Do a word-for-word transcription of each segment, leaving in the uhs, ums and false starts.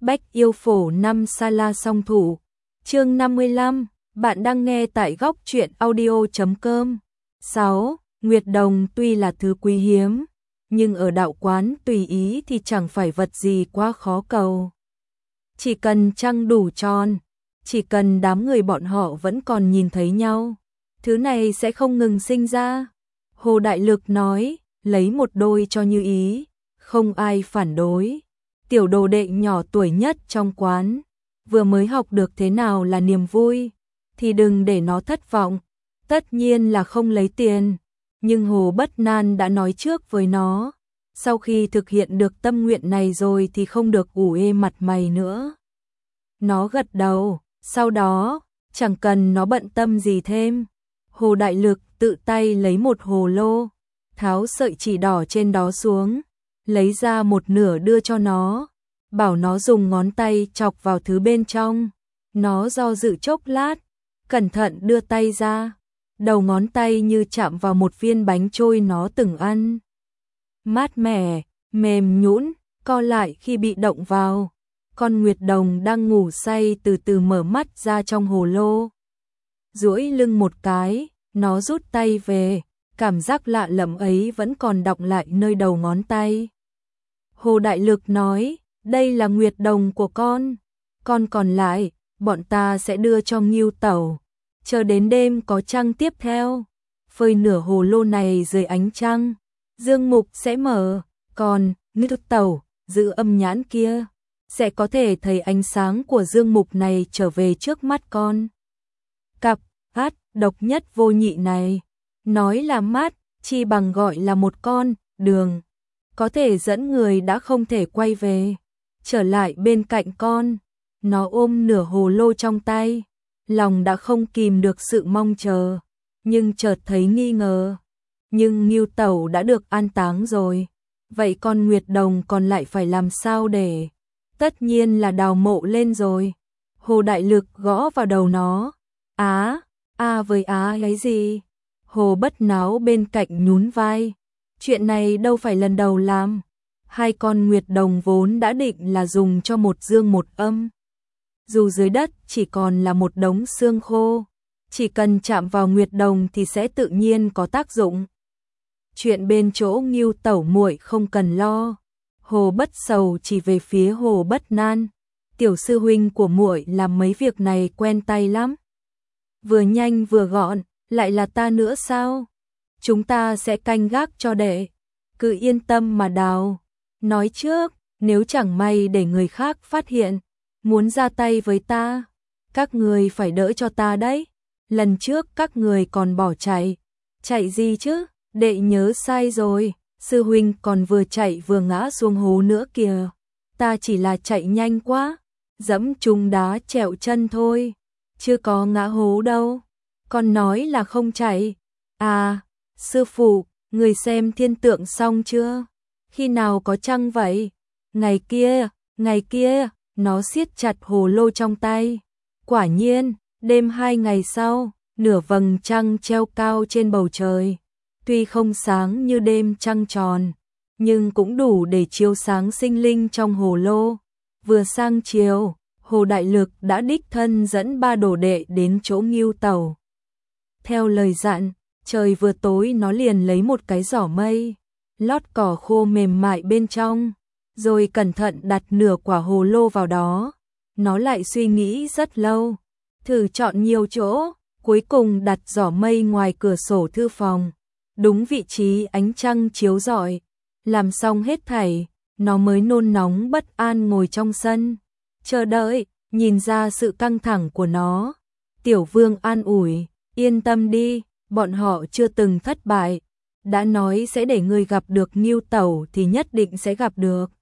Bách yêu phổ năm sa la song thủ. Chương năm mươi lăm, bạn đang nghe tại góc truyện audio chấm com. sáu. Nguyệt đồng tuy là thứ quý hiếm, nhưng ở đạo quán tùy ý thì chẳng phải vật gì quá khó cầu. Chỉ cần trăng đủ tròn, chỉ cần đám người bọn họ vẫn còn nhìn thấy nhau, thứ này sẽ không ngừng sinh ra. Hồ Đại Lực nói, lấy một đôi cho như ý, không ai phản đối. Tiểu đồ đệ nhỏ tuổi nhất trong quán, vừa mới học được thế nào là niềm vui, thì đừng để nó thất vọng. Tất nhiên là không lấy tiền, nhưng Hồ Bất Nan đã nói trước với nó, sau khi thực hiện được tâm nguyện này rồi thì không được ủ ê mặt mày nữa. Nó gật đầu, sau đó, chẳng cần nó bận tâm gì thêm. Hồ Đại Lực tự tay lấy một hồ lô, tháo sợi chỉ đỏ trên đó xuống, lấy ra một nửa đưa cho nó, bảo nó dùng ngón tay chọc vào thứ bên trong. Nó do dự chốc lát, cẩn thận đưa tay ra, đầu ngón tay như chạm vào một viên bánh trôi nó từng ăn. Mát mẻ, mềm nhũn, co lại khi bị động vào. Con Nguyệt Đồng đang ngủ say từ từ mở mắt ra trong hồ lô. Duỗi lưng một cái, nó rút tay về, cảm giác lạ lẫm ấy vẫn còn đọng lại nơi đầu ngón tay. Hồ Đại Lực nói, đây là Nguyệt Đồng của con, con còn lại, bọn ta sẽ đưa cho Ngưu Tẩu, chờ đến đêm có trăng tiếp theo, phơi nửa hồ lô này dưới ánh trăng, dương mục sẽ mở, còn Ngưu Tẩu, giữ âm nhãn kia, sẽ có thể thấy ánh sáng của dương mục này trở về trước mắt con. Cặp hát độc nhất vô nhị này, nói là mát, chi bằng gọi là một con đường, có thể dẫn người đã không thể quay về, trở lại bên cạnh con. Nó ôm nửa hồ lô trong tay, lòng đã không kìm được sự mong chờ, nhưng chợt thấy nghi ngờ. Nhưng Ngưu Tẩu đã được an táng rồi, vậy con Nguyệt Đồng còn lại phải làm sao để? Tất nhiên là đào mộ lên rồi. Hồ Đại Lực gõ vào đầu nó. Á, a với á cái gì? Hồ Bất Náo bên cạnh nhún vai. Chuyện này đâu phải lần đầu làm. Hai con Nguyệt Đồng vốn đã định là dùng cho một dương một âm. Dù dưới đất chỉ còn là một đống xương khô, chỉ cần chạm vào Nguyệt Đồng thì sẽ tự nhiên có tác dụng. Chuyện bên chỗ Ngưu Tẩu muội không cần lo. Hồ Bất Sầu chỉ về phía Hồ Bất Nan. Tiểu sư huynh của muội làm mấy việc này quen tay lắm. Vừa nhanh vừa gọn, lại là ta nữa sao? Chúng ta sẽ canh gác cho đệ. Cứ yên tâm mà đào. Nói trước, nếu chẳng may để người khác phát hiện, muốn ra tay với ta, các người phải đỡ cho ta đấy. Lần trước các người còn bỏ chạy. Chạy gì chứ? Đệ nhớ sai rồi. Sư huynh còn vừa chạy vừa ngã xuống hố nữa kìa. Ta chỉ là chạy nhanh quá, dẫm trúng đá trẹo chân thôi, chưa có ngã hố đâu. Con nói là không chạy. À, sư phụ, người xem thiên tượng xong chưa? Khi nào có trăng vậy? Ngày kia, ngày kia. Nó siết chặt hồ lô trong tay. Quả nhiên, đêm hai ngày sau, nửa vầng trăng treo cao trên bầu trời. Tuy không sáng như đêm trăng tròn, nhưng cũng đủ để chiếu sáng sinh linh trong hồ lô. Vừa sang chiều, Hồ Đại Lực đã đích thân dẫn ba đồ đệ đến chỗ Ngưu Tẩu. Theo lời dặn, trời vừa tối nó liền lấy một cái giỏ mây, lót cỏ khô mềm mại bên trong, rồi cẩn thận đặt nửa quả hồ lô vào đó. Nó lại suy nghĩ rất lâu, thử chọn nhiều chỗ, cuối cùng đặt giỏ mây ngoài cửa sổ thư phòng, đúng vị trí ánh trăng chiếu rọi. Làm xong hết thảy, nó mới nôn nóng bất an ngồi trong sân, chờ đợi. Nhìn ra sự căng thẳng của nó, Tiểu Vương an ủi, yên tâm đi, bọn họ chưa từng thất bại. Đã nói sẽ để người gặp được Ngưu Tẩu thì nhất định sẽ gặp được.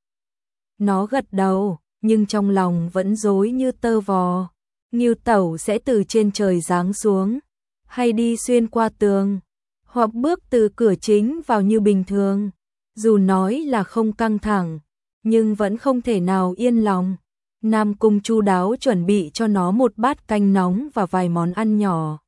Nó gật đầu, nhưng trong lòng vẫn rối như tơ vò. Ngưu Tẩu sẽ từ trên trời giáng xuống, hay đi xuyên qua tường, hoặc bước từ cửa chính vào như bình thường. Dù nói là không căng thẳng, nhưng vẫn không thể nào yên lòng. Nam Cung chu đáo chuẩn bị cho nó một bát canh nóng và vài món ăn nhỏ.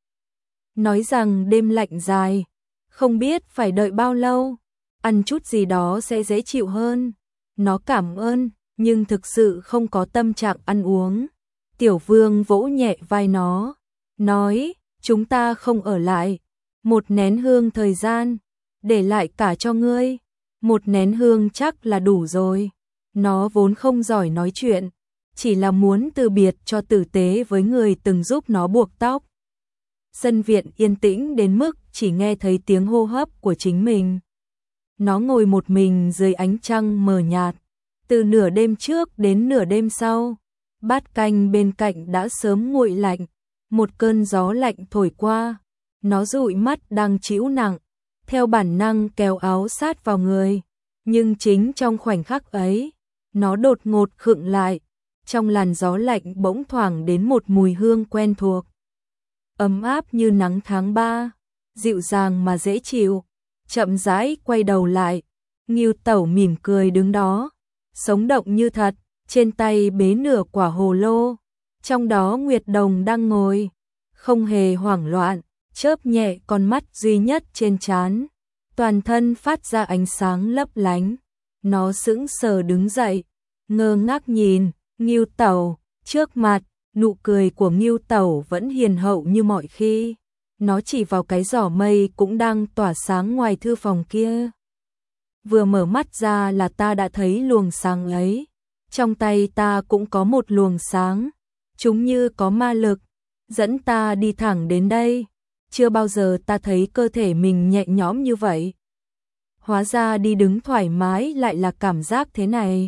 Nói rằng đêm lạnh dài, không biết phải đợi bao lâu, ăn chút gì đó sẽ dễ chịu hơn. Nó cảm ơn, nhưng thực sự không có tâm trạng ăn uống. Tiểu Vương vỗ nhẹ vai nó, nói, chúng ta không ở lại, một nén hương thời gian, để lại cả cho ngươi, một nén hương chắc là đủ rồi. Nó vốn không giỏi nói chuyện, chỉ là muốn từ biệt cho tử tế với người từng giúp nó buộc tóc. Sân viện yên tĩnh đến mức chỉ nghe thấy tiếng hô hấp của chính mình. Nó ngồi một mình dưới ánh trăng mờ nhạt, từ nửa đêm trước đến nửa đêm sau, bát canh bên cạnh đã sớm nguội lạnh, một cơn gió lạnh thổi qua, nó dụi mắt đang chịu nặng, theo bản năng kéo áo sát vào người, nhưng chính trong khoảnh khắc ấy, nó đột ngột khựng lại, trong làn gió lạnh bỗng thoảng đến một mùi hương quen thuộc. Ấm áp như nắng tháng ba, dịu dàng mà dễ chịu, chậm rãi quay đầu lại, Ngưu Tẩu mỉm cười đứng đó, sống động như thật, trên tay bế nửa quả hồ lô, trong đó Nguyệt Đồng đang ngồi, không hề hoảng loạn, chớp nhẹ con mắt duy nhất trên trán, toàn thân phát ra ánh sáng lấp lánh. Nó sững sờ đứng dậy, ngơ ngác nhìn Ngưu Tẩu trước mặt, nụ cười của Ngưu Tẩu vẫn hiền hậu như mọi khi. Nó chỉ vào cái giỏ mây cũng đang tỏa sáng ngoài thư phòng kia. Vừa mở mắt ra là ta đã thấy luồng sáng ấy, trong tay ta cũng có một luồng sáng, chúng như có ma lực, dẫn ta đi thẳng đến đây. Chưa bao giờ ta thấy cơ thể mình nhẹ nhõm như vậy. Hóa ra đi đứng thoải mái lại là cảm giác thế này.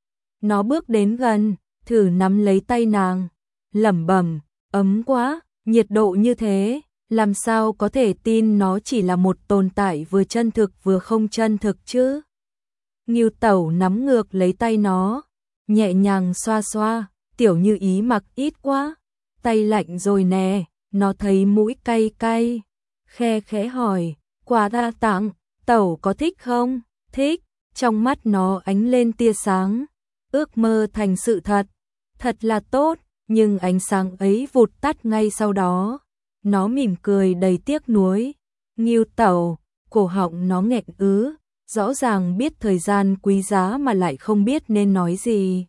Nó bước đến gần, thử nắm lấy tay nàng, lẩm bẩm, ấm quá, nhiệt độ như thế, làm sao có thể tin nó chỉ là một tồn tại vừa chân thực vừa không chân thực chứ. Ngưu Tẩu nắm ngược lấy tay nó, nhẹ nhàng xoa xoa, Tiểu Như Ý mặc ít quá, tay lạnh rồi nè. Nó thấy mũi cay cay, khe khẽ hỏi, quà ta tặng, Tẩu có thích không? Thích, trong mắt nó ánh lên tia sáng, ước mơ thành sự thật, thật là tốt, nhưng ánh sáng ấy vụt tắt ngay sau đó. Nó mỉm cười đầy tiếc nuối. Ngưu Tẩu, cổ họng nó nghẹn ứ, rõ ràng biết thời gian quý giá mà lại không biết nên nói gì.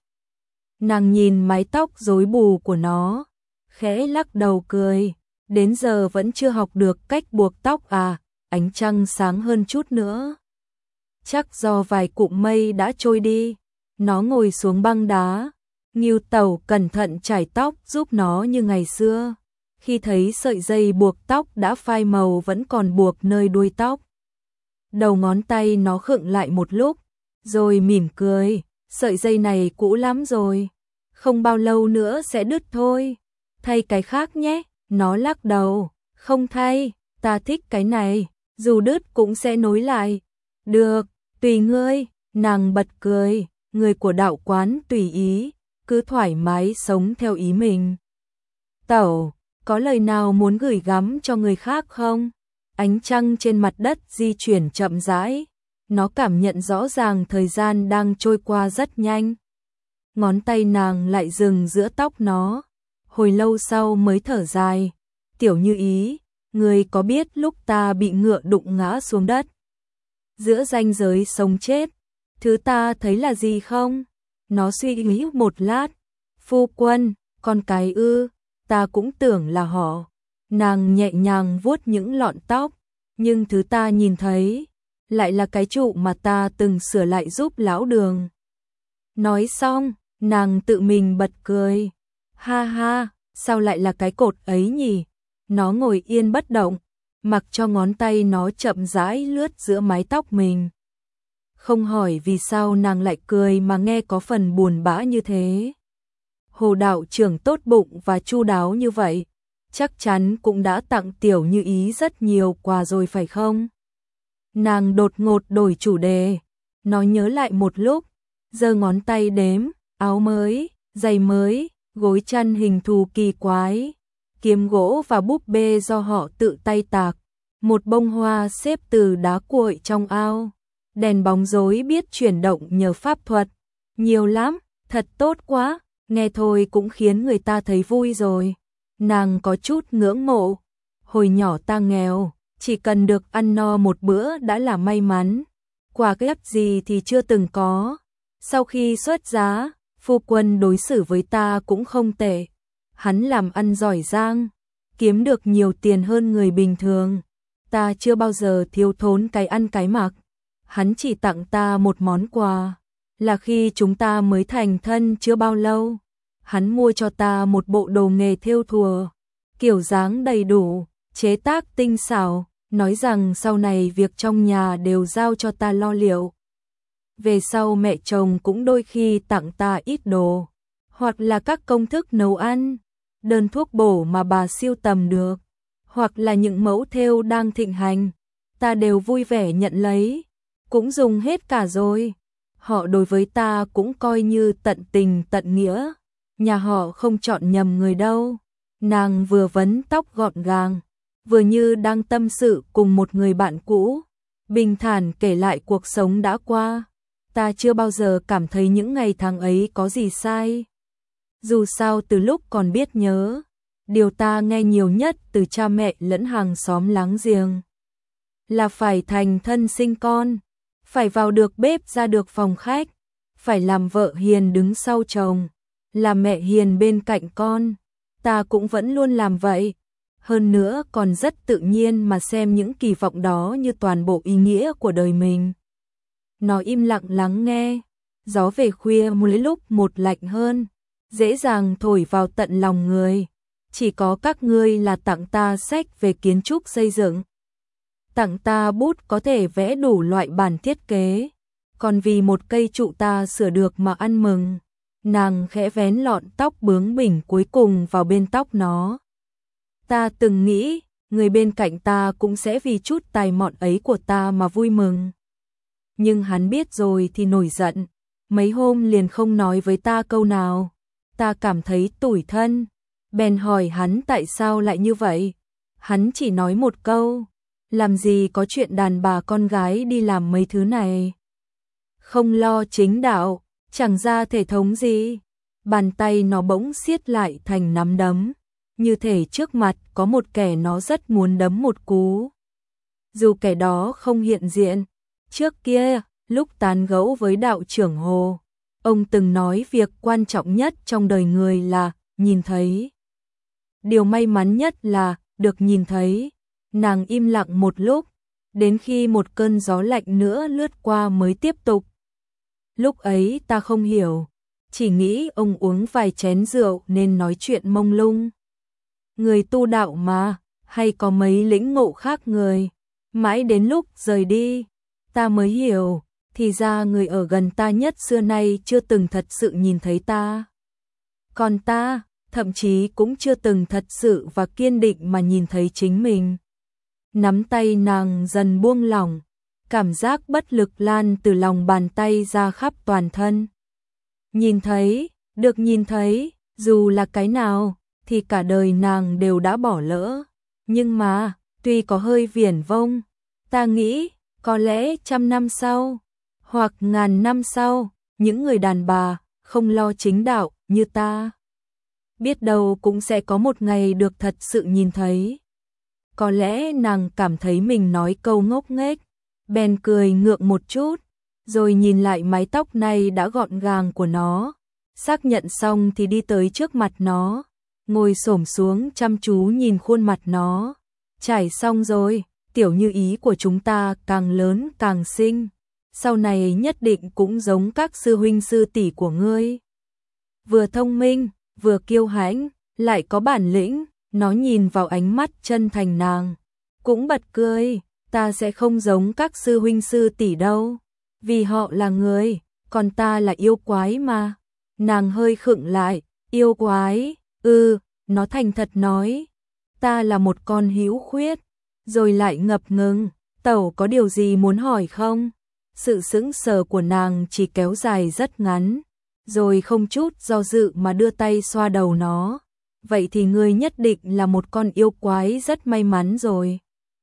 Nàng nhìn mái tóc rối bù của nó, khẽ lắc đầu cười, đến giờ vẫn chưa học được cách buộc tóc à, ánh trăng sáng hơn chút nữa. Chắc do vài cụm mây đã trôi đi. Nó ngồi xuống băng đá, Ngưu Tẩu cẩn thận chải tóc giúp nó như ngày xưa. Khi thấy sợi dây buộc tóc đã phai màu vẫn còn buộc nơi đuôi tóc. Đầu ngón tay nó khựng lại một lúc, rồi mỉm cười, sợi dây này cũ lắm rồi, không bao lâu nữa sẽ đứt thôi. Thay cái khác nhé. Nó lắc đầu, không thay, ta thích cái này, dù đứt cũng sẽ nối lại. Được, tùy ngươi. Nàng bật cười, người của đạo quán tùy ý, cứ thoải mái sống theo ý mình. Tẩu, có lời nào muốn gửi gắm cho người khác không? Ánh trăng trên mặt đất di chuyển chậm rãi, nó cảm nhận rõ ràng thời gian đang trôi qua rất nhanh. Ngón tay nàng lại dừng giữa tóc nó, hồi lâu sau mới thở dài, Tiểu Như Ý, ngươi có biết lúc ta bị ngựa đụng ngã xuống đất, giữa ranh giới sống chết, thứ ta thấy là gì không? Nó suy nghĩ một lát, phu quân, con cái ư, ta cũng tưởng là họ. Nàng nhẹ nhàng vuốt những lọn tóc, nhưng thứ ta nhìn thấy lại là cái trụ mà ta từng sửa lại giúp lão Đường. Nói xong, nàng tự mình bật cười, ha ha, sao lại là cái cột ấy nhỉ? Nó ngồi yên bất động, mặc cho ngón tay nó chậm rãi lướt giữa mái tóc mình. Không hỏi vì sao nàng lại cười mà nghe có phần buồn bã như thế. Hồ đạo trưởng tốt bụng và chu đáo như vậy, chắc chắn cũng đã tặng Tiểu Như Ý rất nhiều quà rồi phải không? Nàng đột ngột đổi chủ đề, nó nhớ lại một lúc, giơ ngón tay đếm, áo mới, giày mới, gối chăn hình thù kỳ quái, kiếm gỗ và búp bê do họ tự tay tạc, một bông hoa xếp từ đá cuội trong ao, đèn bóng rối biết chuyển động nhờ pháp thuật, nhiều lắm, thật tốt quá, nghe thôi cũng khiến người ta thấy vui rồi. Nàng có chút ngưỡng mộ, hồi nhỏ ta nghèo, chỉ cần được ăn no một bữa đã là may mắn, quà ghép gì thì chưa từng có, Sau khi xuất giá, phu quân đối xử với ta cũng không tệ. Hắn làm ăn giỏi giang, kiếm được nhiều tiền hơn người bình thường. Ta chưa bao giờ thiếu thốn cái ăn cái mặc. Hắn chỉ tặng ta một món quà, là khi chúng ta mới thành thân chưa bao lâu. Hắn mua cho ta một bộ đồ nghề thêu thùa, kiểu dáng đầy đủ, chế tác tinh xảo, nói rằng sau này việc trong nhà đều giao cho ta lo liệu. Về sau mẹ chồng cũng đôi khi tặng ta ít đồ, hoặc là các công thức nấu ăn, đơn thuốc bổ mà bà siêu tầm được, hoặc là những mẫu thêu đang thịnh hành, ta đều vui vẻ nhận lấy, cũng dùng hết cả rồi. Họ đối với ta cũng coi như tận tình tận nghĩa, nhà họ không chọn nhầm người đâu. Nàng vừa vấn tóc gọn gàng, vừa như đang tâm sự cùng một người bạn cũ, bình thản kể lại cuộc sống đã qua. Ta chưa bao giờ cảm thấy những ngày tháng ấy có gì sai. Dù sao từ lúc còn biết nhớ, điều ta nghe nhiều nhất từ cha mẹ lẫn hàng xóm láng giềng là phải thành thân sinh con, phải vào được bếp ra được phòng khách, phải làm vợ hiền đứng sau chồng, làm mẹ hiền bên cạnh con. Ta cũng vẫn luôn làm vậy. Hơn nữa còn rất tự nhiên mà xem những kỳ vọng đó như toàn bộ ý nghĩa của đời mình. Nó im lặng lắng nghe, gió về khuya mỗi lúc một lạnh hơn, dễ dàng thổi vào tận lòng người. Chỉ có các ngươi là tặng ta sách về kiến trúc xây dựng, tặng ta bút có thể vẽ đủ loại bản thiết kế, còn vì một cây trụ ta sửa được mà ăn mừng. Nàng khẽ vén lọn tóc bướng bỉnh cuối cùng vào bên tóc nó. Ta từng nghĩ, người bên cạnh ta cũng sẽ vì chút tài mọn ấy của ta mà vui mừng. Nhưng hắn biết rồi thì nổi giận, mấy hôm liền không nói với ta câu nào. Ta cảm thấy tủi thân, bèn hỏi hắn tại sao lại như vậy. Hắn chỉ nói một câu, làm gì có chuyện đàn bà con gái đi làm mấy thứ này. Không lo chính đạo, chẳng ra thể thống gì. Bàn tay nó bỗng siết lại thành nắm đấm, như thể trước mặt có một kẻ nó rất muốn đấm một cú. Dù kẻ đó không hiện diện, trước kia, lúc tán gẫu với đạo trưởng Hồ, ông từng nói việc quan trọng nhất trong đời người là nhìn thấy. Điều may mắn nhất là được nhìn thấy. Nàng im lặng một lúc, đến khi một cơn gió lạnh nữa lướt qua mới tiếp tục. Lúc ấy ta không hiểu, chỉ nghĩ ông uống vài chén rượu nên nói chuyện mông lung. Người tu đạo mà, hay có mấy lĩnh ngộ khác người. Mãi đến lúc rời đi, ta mới hiểu, thì ra người ở gần ta nhất xưa nay chưa từng thật sự nhìn thấy ta. Còn ta, thậm chí cũng chưa từng thật sự và kiên định mà nhìn thấy chính mình. Nắm tay nàng dần buông lỏng, cảm giác bất lực lan từ lòng bàn tay ra khắp toàn thân. Nhìn thấy, được nhìn thấy, dù là cái nào, thì cả đời nàng đều đã bỏ lỡ. Nhưng mà, tuy có hơi viển vông, ta nghĩ, có lẽ trăm năm sau, hoặc ngàn năm sau, những người đàn bà, không lo chính đạo, như ta. Biết đâu cũng sẽ có một ngày được thật sự nhìn thấy. Có lẽ nàng cảm thấy mình nói câu ngốc nghếch, bèn cười ngượng một chút, rồi nhìn lại mái tóc này đã gọn gàng của nó. Xác nhận xong thì đi tới trước mặt nó, ngồi xổm xuống chăm chú nhìn khuôn mặt nó. Trải xong rồi, tiểu như ý của chúng ta càng lớn càng xinh, sau này nhất định cũng giống các sư huynh sư tỷ của ngươi. Vừa thông minh, vừa kiêu hãnh, lại có bản lĩnh. Nó nhìn vào ánh mắt chân thành nàng, cũng bật cười. Ta sẽ không giống các sư huynh sư tỷ đâu, vì họ là người, còn ta là yêu quái mà. Nàng hơi khựng lại, yêu quái, ừ, nó thành thật nói, ta là một con hữu khuyết, rồi lại ngập ngừng, tẩu có điều gì muốn hỏi không? Sự sững sờ của nàng chỉ kéo dài rất ngắn, rồi không chút do dự mà đưa tay xoa đầu nó. Vậy thì ngươi nhất định là một con yêu quái rất may mắn rồi.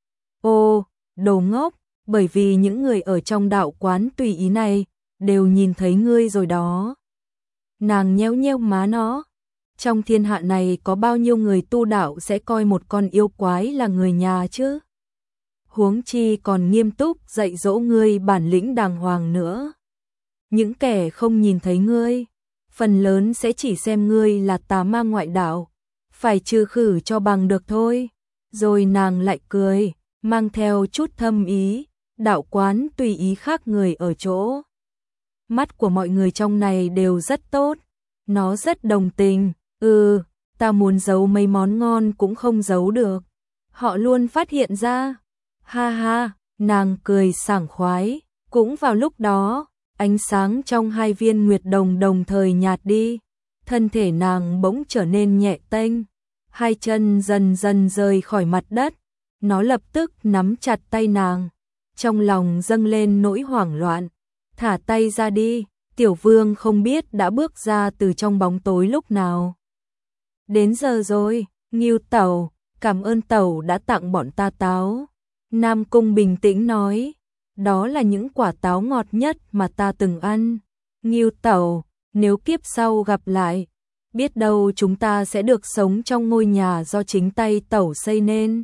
Ô, đồ ngốc, bởi vì những người ở trong đạo quán tùy ý này đều nhìn thấy ngươi rồi đó. Nàng nhéo nhéo má nó. Trong thiên hạ này có bao nhiêu người tu đạo sẽ coi một con yêu quái là người nhà chứ? Huống chi còn nghiêm túc dạy dỗ ngươi bản lĩnh đàng hoàng nữa. những kẻ không nhìn thấy ngươi, phần lớn sẽ chỉ xem ngươi là tà ma ngoại đạo, phải trừ khử cho bằng được thôi. Rồi nàng lại cười, mang theo chút thâm ý, đạo quán tùy ý khác người ở chỗ. Mắt của mọi người trong này đều rất tốt, nó rất đồng tình, ừ, ta muốn giấu mấy món ngon cũng không giấu được. Họ luôn phát hiện ra, ha ha, nàng cười sảng khoái, cũng vào lúc đó, ánh sáng trong hai viên nguyệt đồng đồng thời nhạt đi, thân thể nàng bỗng trở nên nhẹ tênh, hai chân dần dần rời khỏi mặt đất, nó lập tức nắm chặt tay nàng, trong lòng dâng lên nỗi hoảng loạn, thả tay ra đi, Tiểu Vương không biết đã bước ra từ trong bóng tối lúc nào. Đến giờ rồi, Ngưu Tẩu, cảm ơn Tẩu đã tặng bọn ta táo. Nam Cung bình tĩnh nói, đó là những quả táo ngọt nhất mà ta từng ăn. Ngưu Tẩu, nếu kiếp sau gặp lại, biết đâu chúng ta sẽ được sống trong ngôi nhà do chính tay Tẩu xây nên.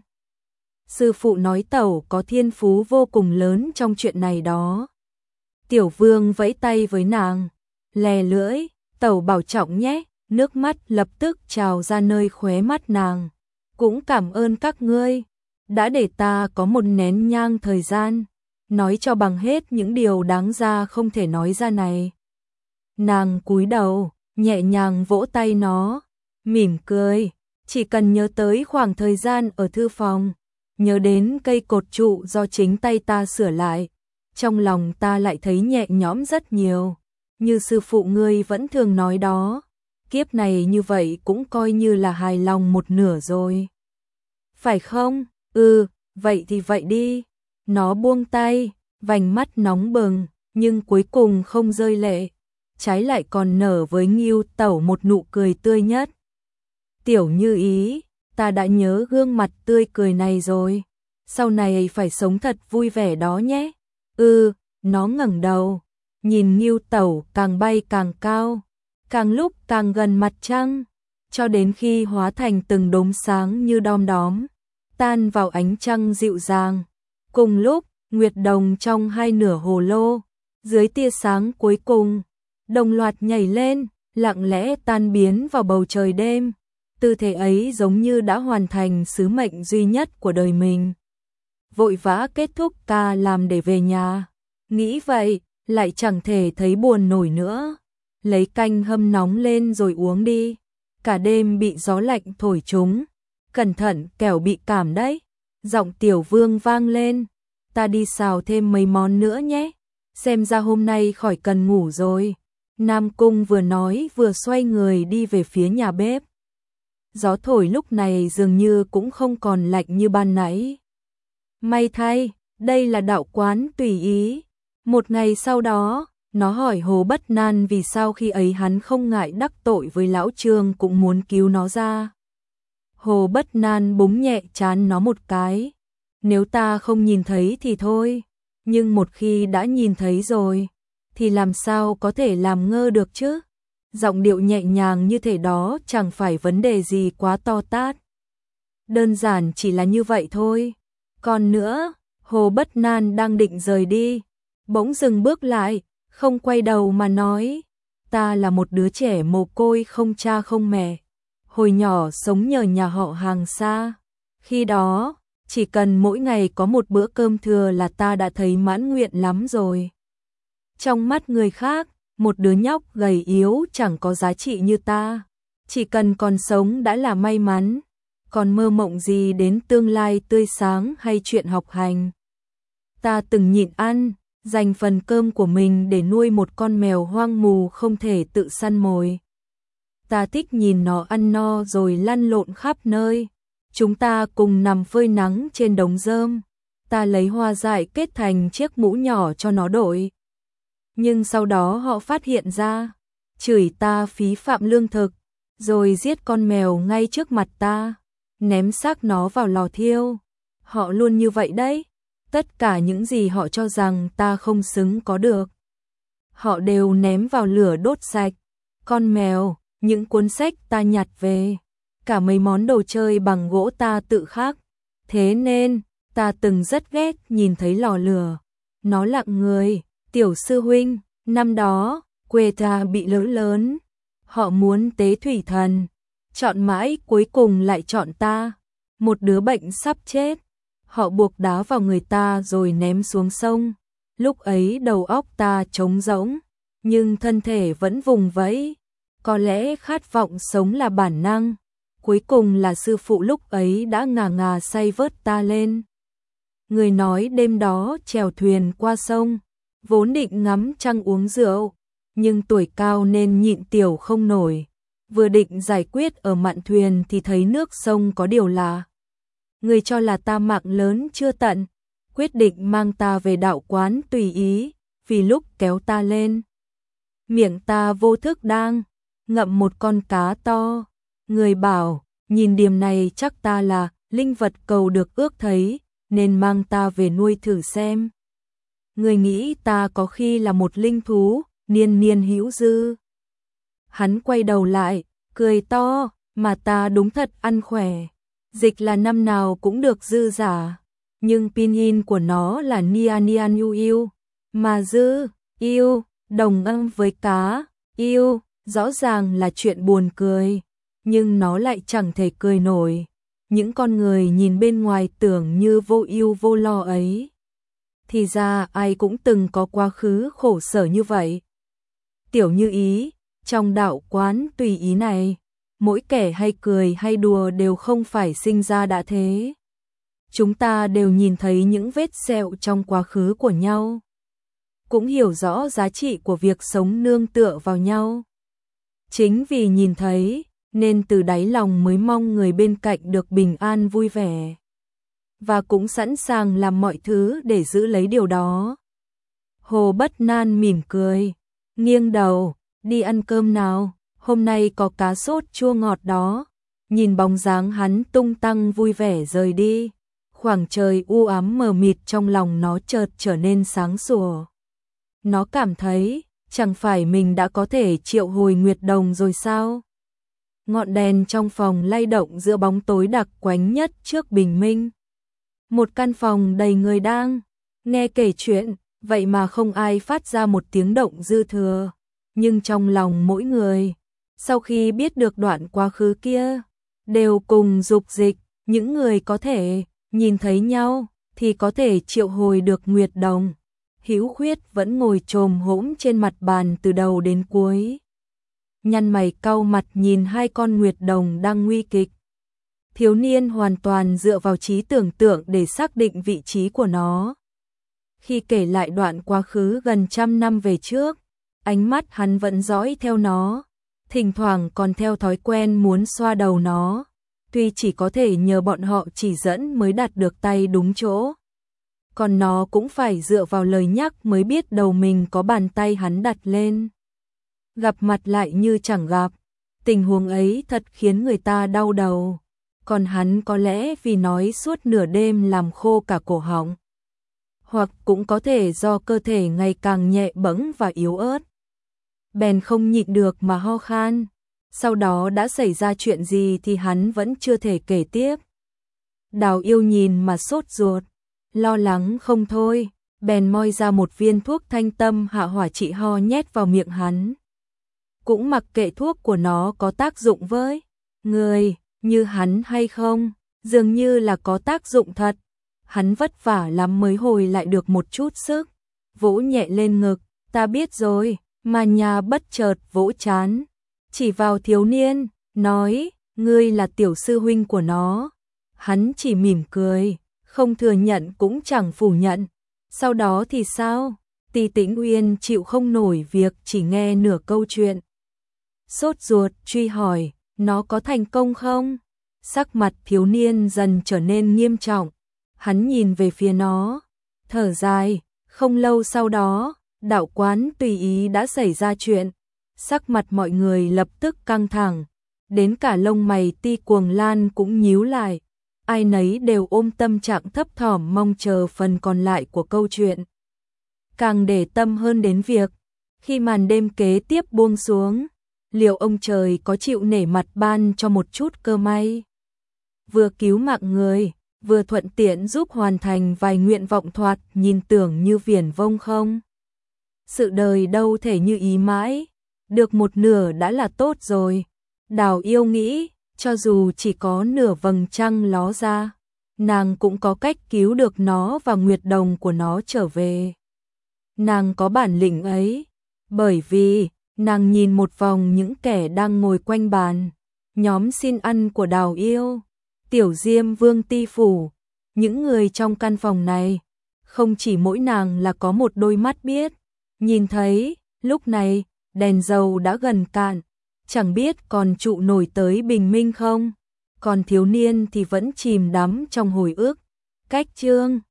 Sư phụ nói Tẩu có thiên phú vô cùng lớn trong chuyện này đó. Tiểu Vương vẫy tay với nàng, lè lưỡi, Tẩu bảo trọng nhé, nước mắt lập tức trào ra nơi khóe mắt nàng. Cũng cảm ơn các ngươi, đã để ta có một nén nhang thời gian, nói cho bằng hết những điều đáng ra không thể nói ra này. Nàng cúi đầu, nhẹ nhàng vỗ tay nó, mỉm cười, chỉ cần nhớ tới khoảng thời gian ở thư phòng, nhớ đến cây cột trụ do chính tay ta sửa lại, trong lòng ta lại thấy nhẹ nhõm rất nhiều, như sư phụ ngươi vẫn thường nói đó, kiếp này như vậy cũng coi như là hài lòng một nửa rồi. Phải không? Ừ, vậy thì vậy đi. Nó buông tay, vành mắt nóng bừng, nhưng cuối cùng không rơi lệ, trái lại còn nở với Ngưu Tẩu một nụ cười tươi nhất. Tiểu Như Ý, ta đã nhớ gương mặt tươi cười này rồi, sau này phải sống thật vui vẻ đó nhé. Ừ, nó ngẩng đầu, nhìn Ngưu Tẩu càng bay càng cao, càng lúc càng gần mặt trăng, cho đến khi hóa thành từng đốm sáng như đom đóm, tan vào ánh trăng dịu dàng. Cùng lúc, nguyệt đồng trong hai nửa hồ lô, dưới tia sáng cuối cùng, đồng loạt nhảy lên, lặng lẽ tan biến vào bầu trời đêm. Tư thế ấy giống như đã hoàn thành sứ mệnh duy nhất của đời mình. Vội vã kết thúc ca làm để về nhà. Nghĩ vậy, lại chẳng thể thấy buồn nổi nữa. Lấy canh hâm nóng lên rồi uống đi. Cả đêm bị gió lạnh thổi trúng. Cẩn thận kẻo bị cảm đấy. Giọng Tiểu Vương vang lên. Ta đi xào thêm mấy món nữa nhé. Xem ra hôm nay khỏi cần ngủ rồi. Nam Cung vừa nói vừa xoay người đi về phía nhà bếp. Gió thổi lúc này dường như cũng không còn lạnh như ban nãy. May thay, đây là đạo quán tùy ý. Một ngày sau đó, nó hỏi Hồ Bất Nan vì sao khi ấy hắn không ngại đắc tội với lão Trương cũng muốn cứu nó ra. Hồ Bất Nan búng nhẹ trán nó một cái. Nếu ta không nhìn thấy thì thôi, nhưng một khi đã nhìn thấy rồi, thì làm sao có thể làm ngơ được chứ? Giọng điệu nhẹ nhàng như thể đó chẳng phải vấn đề gì quá to tát. Đơn giản chỉ là như vậy thôi. Còn nữa, Hồ Bất Nan đang định rời đi, bỗng dừng bước lại, không quay đầu mà nói, ta là một đứa trẻ mồ côi không cha không mẹ, hồi nhỏ sống nhờ nhà họ hàng xa. Khi đó, chỉ cần mỗi ngày có một bữa cơm thừa là ta đã thấy mãn nguyện lắm rồi. Trong mắt người khác, một đứa nhóc gầy yếu chẳng có giá trị như ta, chỉ cần còn sống đã là may mắn, còn mơ mộng gì đến tương lai tươi sáng hay chuyện học hành. Ta từng nhịn ăn, dành phần cơm của mình để nuôi một con mèo hoang mù không thể tự săn mồi. Ta thích nhìn nó ăn no rồi lăn lộn khắp nơi. Chúng ta cùng nằm phơi nắng trên đống rơm. Ta lấy hoa dại kết thành chiếc mũ nhỏ cho nó đội. Nhưng sau đó họ phát hiện ra, chửi ta phí phạm lương thực, rồi giết con mèo ngay trước mặt ta, ném xác nó vào lò thiêu. Họ luôn như vậy đấy, tất cả những gì họ cho rằng ta không xứng có được, họ đều ném vào lửa đốt sạch. Con mèo, những cuốn sách ta nhặt về, cả mấy món đồ chơi bằng gỗ ta tự khắc. Thế nên, ta từng rất ghét nhìn thấy lò lửa. Nó lặng người, Tiểu sư huynh, Năm đó, quê ta bị lỡ lớn, họ muốn tế thủy thần, chọn mãi cuối cùng lại chọn ta, một đứa bệnh sắp chết, họ buộc đá vào người ta rồi ném xuống sông, lúc ấy đầu óc ta trống rỗng, nhưng thân thể vẫn vùng vẫy, có lẽ khát vọng sống là bản năng, cuối cùng là sư phụ lúc ấy đã ngà ngà say vớt ta lên. Người nói đêm đó chèo thuyền qua sông, vốn định ngắm trăng uống rượu, nhưng tuổi cao nên nhịn tiểu không nổi, vừa định giải quyết ở mạn thuyền thì thấy nước sông có điều lạ. Người cho là ta mạng lớn chưa tận, quyết định mang ta về đạo quán tùy ý, vì lúc kéo ta lên, miệng ta vô thức đang ngậm một con cá to. Người bảo, nhìn điểm này chắc ta là linh vật cầu được ước thấy, nên mang ta về nuôi thử xem. Người nghĩ ta có khi là một linh thú, niên niên hữu dư. Hắn quay đầu lại, cười to, mà ta đúng thật ăn khỏe. Dịch là năm nào cũng được dư giả, nhưng pinyin của nó là nian nian yu yu, mà dư, yêu, đồng âm với cá, yêu, rõ ràng là chuyện buồn cười, nhưng nó lại chẳng thể cười nổi. Những con người nhìn bên ngoài tưởng như vô ưu vô lo ấy, thì ra ai cũng từng có quá khứ khổ sở như vậy. Tiểu Như Ý, trong đạo quán tùy ý này, mỗi kẻ hay cười hay đùa đều không phải sinh ra đã thế. Chúng ta đều nhìn thấy những vết sẹo trong quá khứ của nhau, cũng hiểu rõ giá trị của việc sống nương tựa vào nhau. Chính vì nhìn thấy, nên từ đáy lòng mới mong người bên cạnh được bình an vui vẻ, và cũng sẵn sàng làm mọi thứ để giữ lấy điều đó. Hồ Bất Nan mỉm cười, nghiêng đầu, đi ăn cơm nào, hôm nay có cá sốt chua ngọt đó. Nhìn bóng dáng hắn tung tăng vui vẻ rời đi, khoảng trời u ám mờ mịt trong lòng nó chợt trở nên sáng sủa. Nó cảm thấy, chẳng phải mình đã có thể triệu hồi Nguyệt Đồng rồi sao? Ngọn đèn trong phòng lay động giữa bóng tối đặc quánh nhất trước bình minh. Một căn phòng đầy người đang nghe kể chuyện, vậy mà không ai phát ra một tiếng động dư thừa. Nhưng trong lòng mỗi người, sau khi biết được đoạn quá khứ kia, đều cùng dục dịch, những người có thể nhìn thấy nhau thì có thể triệu hồi được Nguyệt Đồng. Hữu Khuyết vẫn ngồi chồm hổm trên mặt bàn từ đầu đến cuối, nhăn mày cau mặt nhìn hai con Nguyệt Đồng đang nguy kịch. Thiếu niên hoàn toàn dựa vào trí tưởng tượng để xác định vị trí của nó. Khi kể lại đoạn quá khứ gần trăm năm về trước, ánh mắt hắn vẫn dõi theo nó, thỉnh thoảng còn theo thói quen muốn xoa đầu nó, tuy chỉ có thể nhờ bọn họ chỉ dẫn mới đặt được tay đúng chỗ. Còn nó cũng phải dựa vào lời nhắc mới biết đầu mình có bàn tay hắn đặt lên. Gặp mặt lại như chẳng gặp, tình huống ấy thật khiến người ta đau đầu. Còn hắn có lẽ vì nói suốt nửa đêm làm khô cả cổ họng, hoặc cũng có thể do cơ thể ngày càng nhẹ bẫng và yếu ớt, bèn không nhịn được mà ho khan. Sau đó đã xảy ra chuyện gì thì hắn vẫn chưa thể kể tiếp. Đào Yêu nhìn mà sốt ruột, lo lắng không thôi, bèn moi ra một viên thuốc thanh tâm hạ hỏa trị ho nhét vào miệng hắn. Cũng mặc kệ thuốc của nó có tác dụng với người như hắn hay không, dường như là có tác dụng thật. Hắn vất vả lắm mới hồi lại được một chút sức, vỗ nhẹ lên ngực, ta biết rồi, mà nhà bất chợt vỗ chán, chỉ vào thiếu niên, nói, ngươi là tiểu sư huynh của nó. Hắn chỉ mỉm cười, không thừa nhận cũng chẳng phủ nhận. Sau đó thì sao? Tỳ Tĩnh Uyên chịu không nổi việc chỉ nghe nửa câu chuyện. Sốt ruột truy hỏi, nó có thành công không? Sắc mặt thiếu niên dần trở nên nghiêm trọng. Hắn nhìn về phía nó, thở dài. Không lâu sau đó, đạo quán tùy ý đã xảy ra chuyện. Sắc mặt mọi người lập tức căng thẳng, đến cả lông mày Ti Cuồng Lan cũng nhíu lại. Ai nấy đều ôm tâm trạng thấp thỏm mong chờ phần còn lại của câu chuyện. Càng để tâm hơn đến việc, khi màn đêm kế tiếp buông xuống, liệu ông trời có chịu nể mặt ban cho một chút cơ may, vừa cứu mạng người, vừa thuận tiện giúp hoàn thành vài nguyện vọng thoạt nhìn tưởng như viển vông không? sự đời đâu thể như ý mãi, được một nửa đã là tốt rồi. Đào Yêu nghĩ, cho dù chỉ có nửa vầng trăng ló ra, nàng cũng có cách cứu được nó và Nguyệt Đồng của nó trở về. Nàng có bản lĩnh ấy, bởi vì nàng nhìn một vòng những kẻ đang ngồi quanh bàn, nhóm xin ăn của Đào Yêu, Tiểu Diêm Vương Ti Phủ, những người trong căn phòng này, không chỉ mỗi nàng là có một đôi mắt biết, nhìn thấy, lúc này, đèn dầu đã gần cạn, chẳng biết còn trụ nổi tới bình minh không, còn thiếu niên thì vẫn chìm đắm trong hồi ức. Cách chương